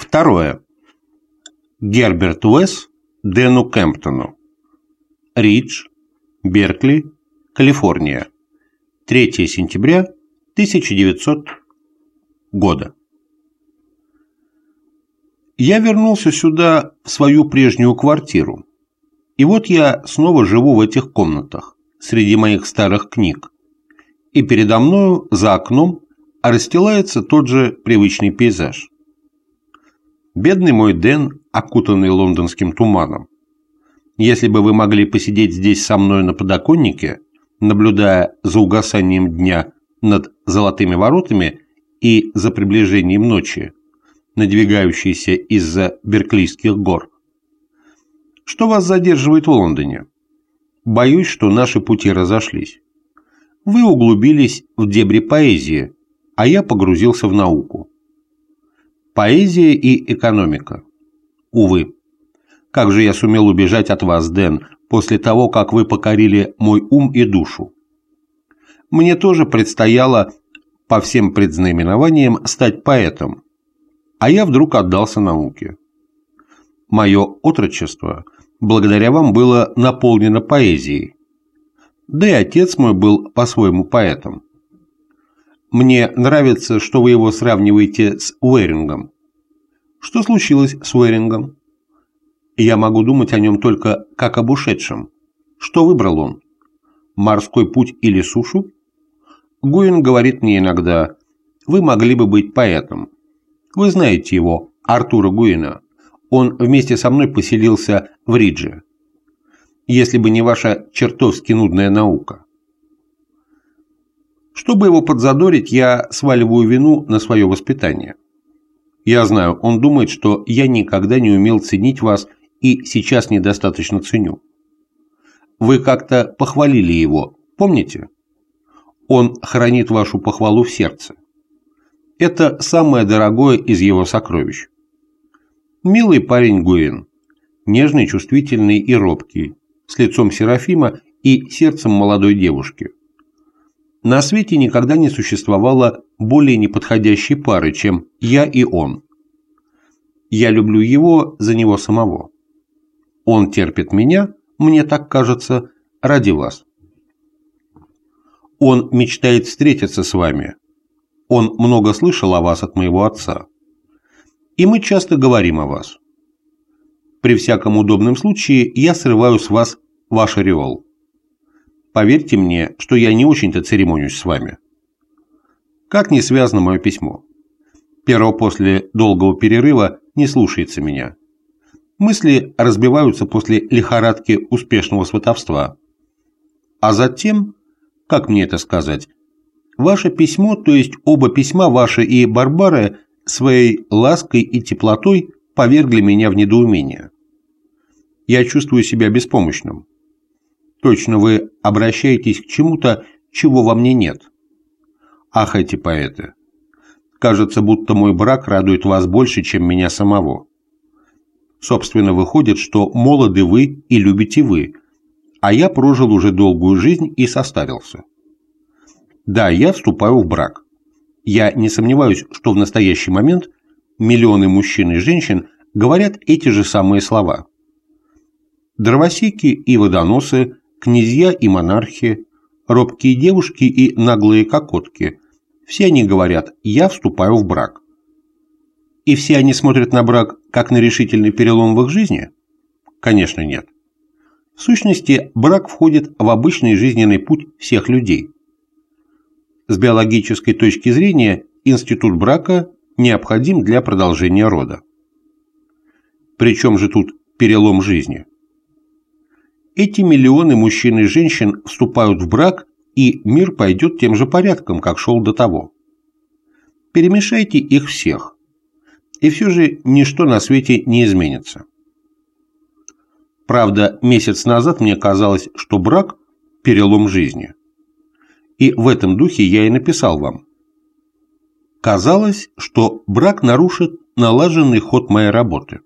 Второе. Герберт Уэс Дэну Кемптону. Ридж, Беркли, Калифорния. 3 сентября 1900 года. Я вернулся сюда, в свою прежнюю квартиру. И вот я снова живу в этих комнатах, среди моих старых книг. И передо мною, за окном, расстилается тот же привычный пейзаж. Бедный мой Дэн, окутанный лондонским туманом. Если бы вы могли посидеть здесь со мной на подоконнике, наблюдая за угасанием дня над золотыми воротами и за приближением ночи, надвигающейся из-за Берклийских гор. Что вас задерживает в Лондоне? Боюсь, что наши пути разошлись. Вы углубились в дебри поэзии, а я погрузился в науку. Поэзия и экономика. Увы. Как же я сумел убежать от вас, Дэн, после того, как вы покорили мой ум и душу? Мне тоже предстояло, по всем предзнаменованиям, стать поэтом, а я вдруг отдался науке. Мое отрочество, благодаря вам, было наполнено поэзией. Да и отец мой был по-своему поэтом. Мне нравится, что вы его сравниваете с Уэрингом. Что случилось с Уэрингом? Я могу думать о нем только как об ушедшем. Что выбрал он? Морской путь или сушу? Гуин говорит мне иногда: вы могли бы быть поэтом. Вы знаете его, Артура Гуина. Он вместе со мной поселился в Ридже. Если бы не ваша чертовски нудная наука. Чтобы его подзадорить, я сваливаю вину на свое воспитание. Я знаю, он думает, что я никогда не умел ценить вас и сейчас недостаточно ценю. Вы как-то похвалили его, помните? Он хранит вашу похвалу в сердце. Это самое дорогое из его сокровищ. Милый парень Гуин, нежный, чувствительный и робкий, с лицом Серафима и сердцем молодой девушки. На свете никогда не существовало более неподходящей пары, чем я и он. Я люблю его за него самого. Он терпит меня, мне так кажется, ради вас. Он мечтает встретиться с вами. Он много слышал о вас от моего отца. И мы часто говорим о вас. При всяком удобном случае я срываю с вас ваш ореол. Поверьте мне, что я не очень-то церемонюсь с вами. Как не связано мое письмо? Перо после долгого перерыва не слушается меня. Мысли разбиваются после лихорадки успешного сватовства. А затем, как мне это сказать, ваше письмо, то есть оба письма, ваше и Барбары, своей лаской и теплотой повергли меня в недоумение. Я чувствую себя беспомощным. Точно вы обращаетесь к чему-то, чего во мне нет. Ах, эти поэты! Кажется, будто мой брак радует вас больше, чем меня самого. Собственно, выходит, что молоды вы и любите вы, а я прожил уже долгую жизнь и состарился. Да, я вступаю в брак. Я не сомневаюсь, что в настоящий момент миллионы мужчин и женщин говорят эти же самые слова. Дровосеки и водоносы, князья и монархи, робкие девушки и наглые кокотки – все они говорят: «Я вступаю в брак». И все они смотрят на брак как на решительный перелом в их жизни? Конечно, нет. В сущности, брак входит в обычный жизненный путь всех людей. С биологической точки зрения институт брака необходим для продолжения рода. Причем же тут перелом жизни? Эти миллионы мужчин и женщин вступают в брак, и мир пойдет тем же порядком, как шел до того. Перемешайте их всех, и все же ничто на свете не изменится. Правда, месяц назад мне казалось, что брак – перелом жизни. И в этом духе я и написал вам. Казалось, что брак нарушит налаженный ход моей работы.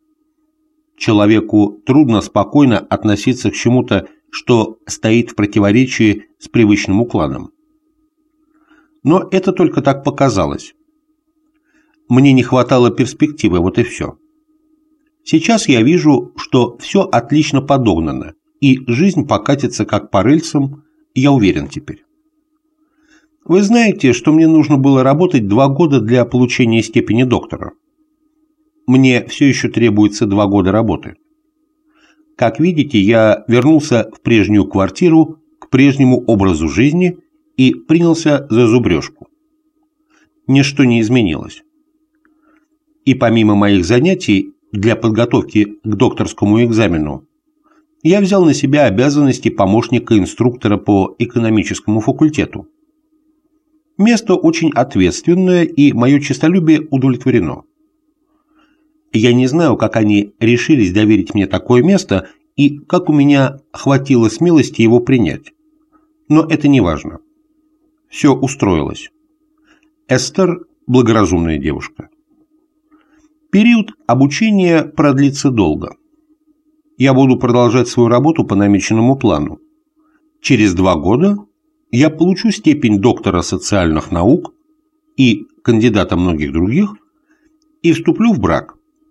Человеку трудно спокойно относиться к чему-то, что стоит в противоречии с привычным укладом. Но это только так показалось. Мне не хватало перспективы, вот и все. Сейчас я вижу, что все отлично подогнано, и жизнь покатится как по рельсам, я уверен теперь. Вы знаете, что мне нужно было работать 2 года для получения степени доктора. Мне все еще требуется 2 года работы. Как видите, я вернулся в прежнюю квартиру, к прежнему образу жизни и принялся за зубрежку. Ничто не изменилось. И помимо моих занятий для подготовки к докторскому экзамену, я взял на себя обязанности помощника инструктора по экономическому факультету. Место очень ответственное, и мое честолюбие удовлетворено. Я не знаю, как они решились доверить мне такое место и как у меня хватило смелости его принять. Но это не важно. Все устроилось. Эстер – благоразумная девушка. Период обучения продлится долго. Я буду продолжать свою работу по намеченному плану. Через 2 года я получу степень доктора социальных наук и кандидата многих других и вступлю в брак.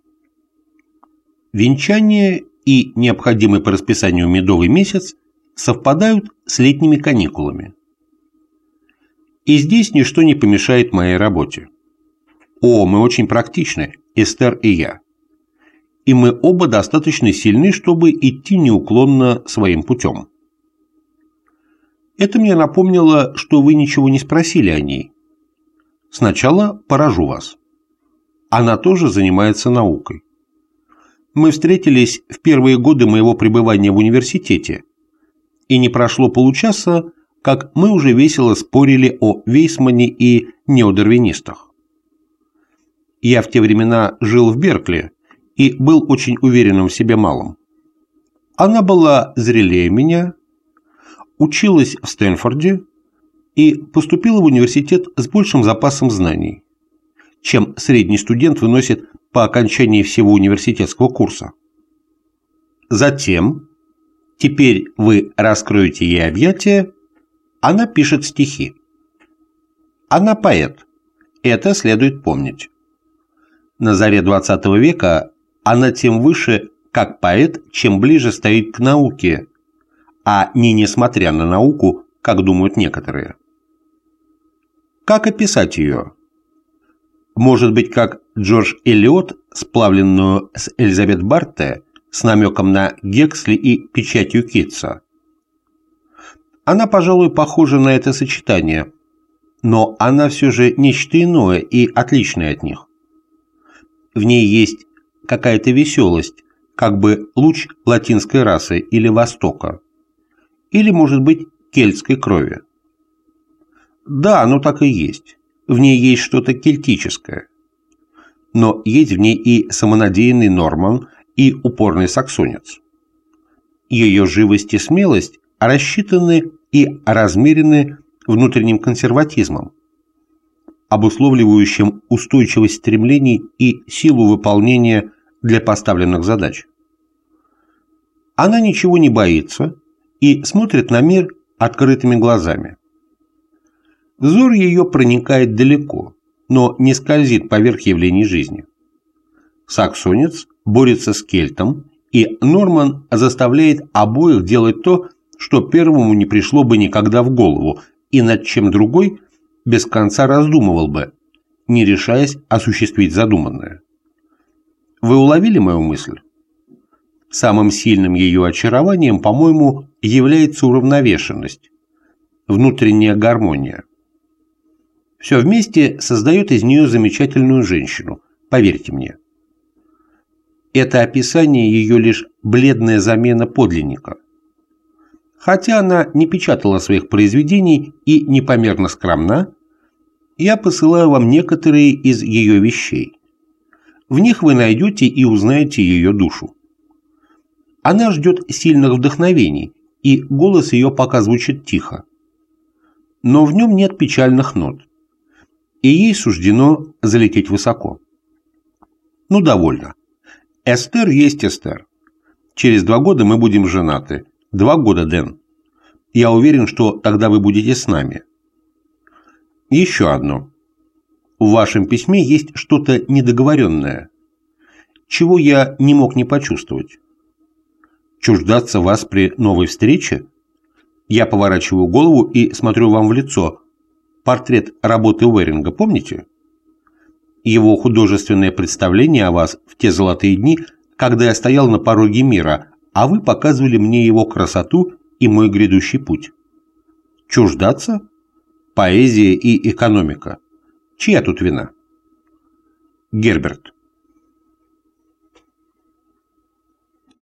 Венчание и необходимый по расписанию медовый месяц совпадают с летними каникулами. И здесь ничто не помешает моей работе. Мы очень практичны, Эстер и я. И мы оба достаточно сильны, чтобы идти неуклонно своим путем. Это мне напомнило, что вы ничего не спросили о ней. Сначала поражу вас. Она тоже занимается наукой. Мы встретились в первые годы моего пребывания в университете, и не прошло получаса, как мы уже весело спорили о Вейсмане и неодарвинистах. Я в те времена жил в Беркли и был очень уверенным в себе малым. Она была зрелее меня, училась в Стэнфорде и поступила в университет с большим запасом знаний, чем средний студент выносит по окончании всего университетского курса. Затем, теперь вы раскроете ей объятия, она пишет стихи. Она поэт, это следует помнить. На заре XX века она тем выше, как поэт, чем ближе стоит к науке, а не несмотря на науку, как думают некоторые. Как описать ее? Может быть, как Джордж Элиот, сплавленную с Элизабет Барте, с намеком на Гексли и печатью Китса. Она, пожалуй, похожа на это сочетание, но она все же нечто иное и отличное от них. В ней есть какая-то веселость, как бы луч латинской расы или Востока, или, может быть, кельтской крови. Да, оно так и есть. В ней есть что-то кельтическое. Но есть в ней и самонадеянный норман, и упорный саксонец. Ее живость и смелость рассчитаны и размерены внутренним консерватизмом, обусловливающим устойчивость стремлений и силу выполнения для поставленных задач. Она ничего не боится и смотрит на мир открытыми глазами. Взор ее проникает далеко, но не скользит поверх явлений жизни. Саксонец борется с кельтом, и Норман заставляет обоих делать то, что первому не пришло бы никогда в голову, и над чем другой без конца раздумывал бы, не решаясь осуществить задуманное. Вы уловили мою мысль? Самым сильным ее очарованием, по-моему, является уравновешенность, внутренняя гармония. Все вместе создает из нее замечательную женщину, поверьте мне. Это описание ее лишь бледная замена подлинника. Хотя она не печатала своих произведений и непомерно скромна, я посылаю вам некоторые из ее вещей. В них вы найдете и узнаете ее душу. Она ждет сильных вдохновений, и голос ее пока звучит тихо. Но в нем нет печальных нот, и ей суждено залететь высоко. Ну, довольно. Эстер есть Эстер. Через 2 года мы будем женаты. 2 года, Дэн. Я уверен, что тогда вы будете с нами. Еще одно. В вашем письме есть что-то недоговоренное, чего я не мог не почувствовать. Чуждаться вас при новой встрече? Я поворачиваю голову и смотрю вам в лицо. Портрет работы Уэринга, помните? Его художественное представление о вас в те золотые дни, когда я стоял на пороге мира, а вы показывали мне его красоту и мой грядущий путь. Чуждаться? Поэзия и экономика. Чья тут вина? Герберт.